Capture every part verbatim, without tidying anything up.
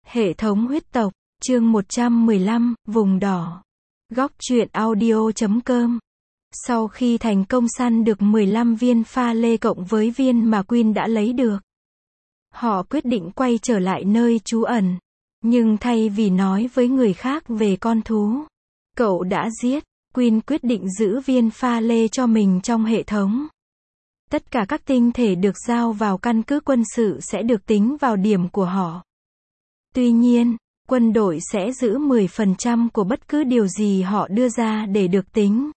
Hệ thống huyết tộc, chương một trăm mười lăm, vùng đỏ. Góc truyện audio chấm com. Sau khi thành công săn được mười lăm viên pha lê cộng với viên mà Queen đã lấy được, họ quyết định quay trở lại nơi trú ẩn. Nhưng thay vì nói với người khác về con thú cậu đã giết, Queen quyết định giữ viên pha lê cho mình trong hệ thống. Tất cả các tinh thể được giao vào căn cứ quân sự sẽ được tính vào điểm của họ. Tuy nhiên, quân đội sẽ giữ mười phần trăm của bất cứ điều gì họ đưa ra để được tính.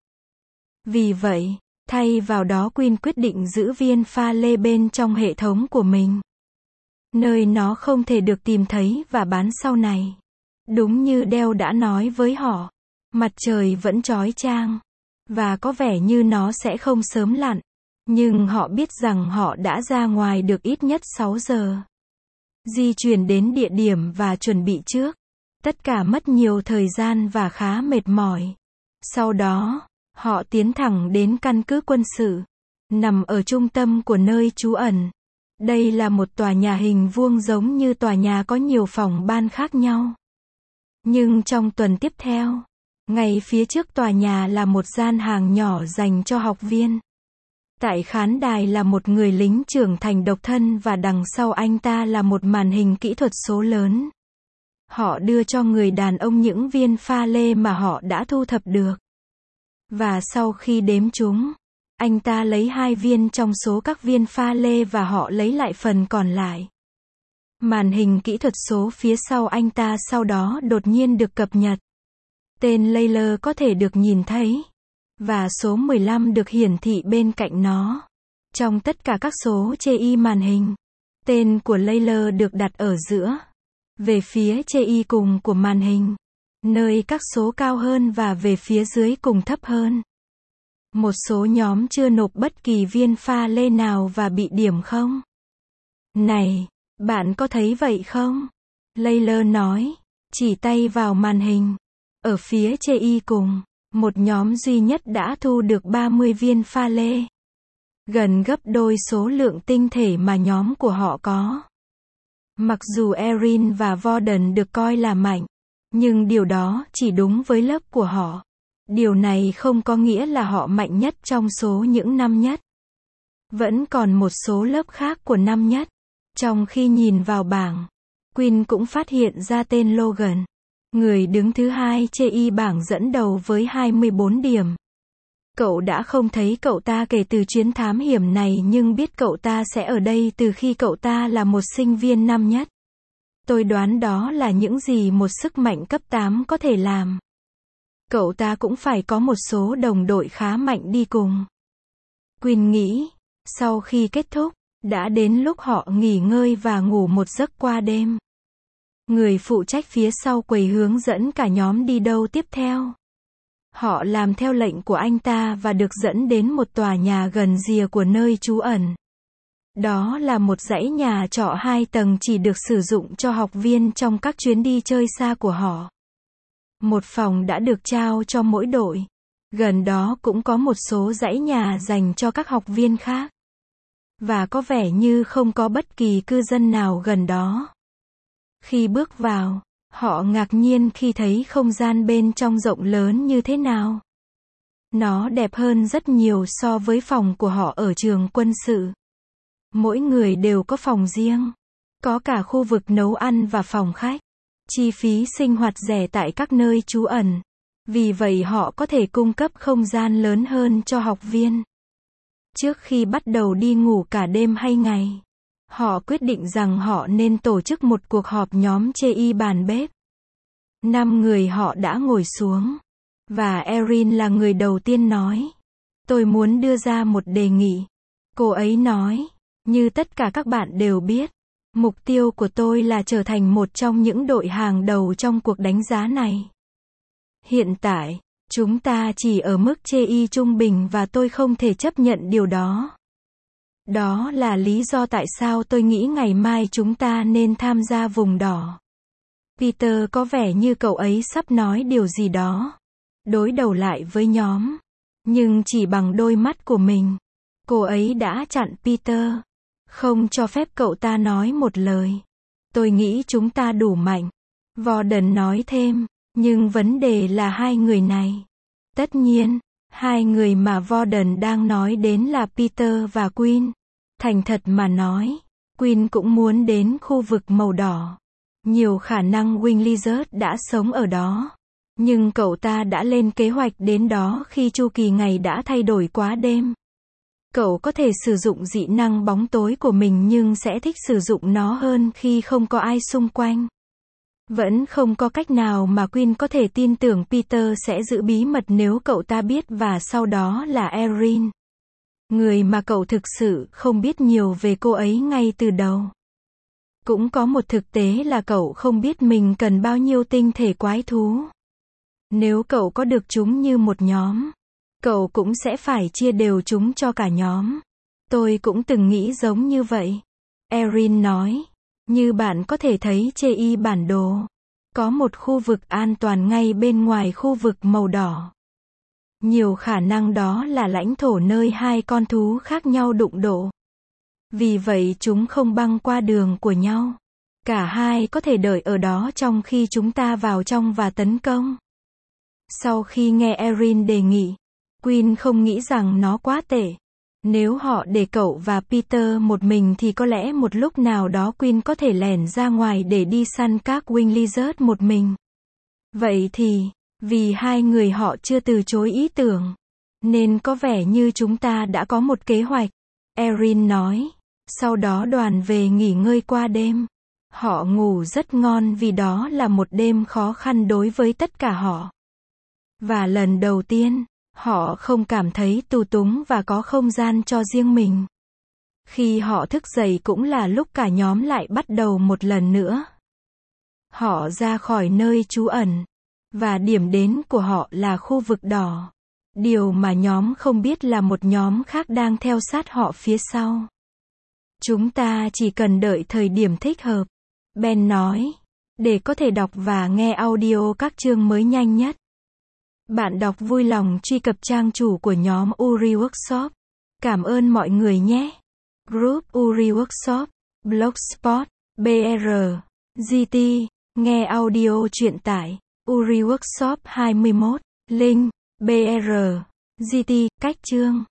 Vì vậy, thay vào đó Queen quyết định giữ viên pha lê bên trong hệ thống của mình, nơi nó không thể được tìm thấy và bán sau này. Đúng như Dell đã nói với họ, mặt trời vẫn chói chang, và có vẻ như nó sẽ không sớm lặn. Nhưng họ biết rằng họ đã ra ngoài được ít nhất sáu giờ. Di chuyển đến địa điểm và chuẩn bị trước. Tất cả mất nhiều thời gian và khá mệt mỏi. Sau đó, họ tiến thẳng đến căn cứ quân sự, nằm ở trung tâm của nơi trú ẩn. Đây là một tòa nhà hình vuông giống như tòa nhà có nhiều phòng ban khác nhau. Nhưng trong tuần tiếp theo, ngay phía trước tòa nhà là một gian hàng nhỏ dành cho học viên. Tại khán đài là một người lính trưởng thành độc thân và đằng sau anh ta là một màn hình kỹ thuật số lớn. Họ đưa cho người đàn ông những viên pha lê mà họ đã thu thập được. Và sau khi đếm chúng, anh ta lấy hai viên trong số các viên pha lê và họ lấy lại phần còn lại. Màn hình kỹ thuật số phía sau anh ta sau đó đột nhiên được cập nhật. Tên Layla có thể được nhìn thấy. Và số mười lăm được hiển thị bên cạnh nó. Trong tất cả các số chê y màn hình, tên của Layla được đặt ở giữa, về phía chê y cùng của màn hình, nơi các số cao hơn và về phía dưới cùng thấp hơn. Một số nhóm chưa nộp bất kỳ viên pha lê nào và bị điểm không. Này, bạn có thấy vậy không? Layla nói, chỉ tay vào màn hình. Ở phía chê y cùng, một nhóm duy nhất đã thu được ba mươi viên pha lê. Gần gấp đôi số lượng tinh thể mà nhóm của họ có. Mặc dù Erin và Vorden được coi là mạnh, nhưng điều đó chỉ đúng với lớp của họ. Điều này không có nghĩa là họ mạnh nhất trong số những năm nhất. Vẫn còn một số lớp khác của năm nhất. Trong khi nhìn vào bảng, Queen cũng phát hiện ra tên Logan. Người đứng thứ hai chê y bảng dẫn đầu với hai mươi bốn điểm. Cậu đã không thấy cậu ta kể từ chuyến thám hiểm này nhưng biết cậu ta sẽ ở đây từ khi cậu ta là một sinh viên năm nhất. Tôi đoán đó là những gì một sức mạnh cấp tám có thể làm. Cậu ta cũng phải có một số đồng đội khá mạnh đi cùng. Queen nghĩ, sau khi kết thúc, đã đến lúc họ nghỉ ngơi và ngủ một giấc qua đêm. Người phụ trách phía sau quầy hướng dẫn cả nhóm đi đâu tiếp theo. Họ làm theo lệnh của anh ta và được dẫn đến một tòa nhà gần rìa của nơi trú ẩn. Đó là một dãy nhà trọ hai tầng chỉ được sử dụng cho học viên trong các chuyến đi chơi xa của họ. Một phòng đã được trao cho mỗi đội. Gần đó cũng có một số dãy nhà dành cho các học viên khác. Và có vẻ như không có bất kỳ cư dân nào gần đó. Khi bước vào, họ ngạc nhiên khi thấy không gian bên trong rộng lớn như thế nào. Nó đẹp hơn rất nhiều so với phòng của họ ở trường quân sự. Mỗi người đều có phòng riêng. Có cả khu vực nấu ăn và phòng khách. Chi phí sinh hoạt rẻ tại các nơi trú ẩn. Vì vậy họ có thể cung cấp không gian lớn hơn cho học viên. Trước khi bắt đầu đi ngủ cả đêm hay ngày, họ quyết định rằng họ nên tổ chức một cuộc họp nhóm chê y bàn bếp. Năm người họ đã ngồi xuống. Và Erin là người đầu tiên nói. Tôi muốn đưa ra một đề nghị. Cô ấy nói, như tất cả các bạn đều biết, mục tiêu của tôi là trở thành một trong những đội hàng đầu trong cuộc đánh giá này. Hiện tại, chúng ta chỉ ở mức chê y trung bình và tôi không thể chấp nhận điều đó. Đó là lý do tại sao tôi nghĩ ngày mai chúng ta nên tham gia vùng đỏ. Peter có vẻ như cậu ấy sắp nói điều gì đó. Đối đầu lại với nhóm. Nhưng chỉ bằng đôi mắt của mình, cô ấy đã chặn Peter. Không cho phép cậu ta nói một lời. Tôi nghĩ chúng ta đủ mạnh. Warden nói thêm. Nhưng vấn đề là hai người này. Tất nhiên, hai người mà Warden đang nói đến là Peter và Quinn. Thành thật mà nói, Quinn cũng muốn đến khu vực màu đỏ. Nhiều khả năng Wing Lizard đã sống ở đó. Nhưng cậu ta đã lên kế hoạch đến đó khi chu kỳ ngày đã thay đổi quá đêm. Cậu có thể sử dụng dị năng bóng tối của mình nhưng sẽ thích sử dụng nó hơn khi không có ai xung quanh. Vẫn không có cách nào mà Quinn có thể tin tưởng Peter sẽ giữ bí mật nếu cậu ta biết và sau đó là Erin. Người mà cậu thực sự không biết nhiều về cô ấy ngay từ đầu. Cũng có một thực tế là cậu không biết mình cần bao nhiêu tinh thể quái thú. Nếu cậu có được chúng như một nhóm, cậu cũng sẽ phải chia đều chúng cho cả nhóm. Tôi cũng từng nghĩ giống như vậy. Erin nói. Như bạn có thể thấy trên y bản đồ. Có một khu vực an toàn ngay bên ngoài khu vực màu đỏ. Nhiều khả năng đó là lãnh thổ nơi hai con thú khác nhau đụng độ. Vì vậy chúng không băng qua đường của nhau. Cả hai có thể đợi ở đó trong khi chúng ta vào trong và tấn công. Sau khi nghe Erin đề nghị, Quinn không nghĩ rằng nó quá tệ. Nếu họ để cậu và Peter một mình thì có lẽ một lúc nào đó Quinn có thể lẻn ra ngoài để đi săn các Wing Lizard một mình. Vậy thì, vì hai người họ chưa từ chối ý tưởng, nên có vẻ như chúng ta đã có một kế hoạch. Erin nói. Sau đó đoàn về nghỉ ngơi qua đêm. Họ ngủ rất ngon vì đó là một đêm khó khăn đối với tất cả họ. Và lần đầu tiên, họ không cảm thấy tù túng và có không gian cho riêng mình. Khi họ thức dậy cũng là lúc cả nhóm lại bắt đầu một lần nữa. Họ ra khỏi nơi trú ẩn. Và điểm đến của họ là khu vực đỏ. Điều mà nhóm không biết là một nhóm khác đang theo sát họ phía sau. Chúng ta chỉ cần đợi thời điểm thích hợp. Ben nói. Để có thể đọc và nghe audio các chương mới nhanh nhất. Bạn đọc vui lòng truy cập trang chủ của nhóm Uri Workshop. Cảm ơn mọi người nhé. Group Uri Workshop, Blogspot, bê rờ, giê tê, nghe audio truyện tải, Uri Workshop hai mươi mốt, link, bê rờ, giê tê, cách chương.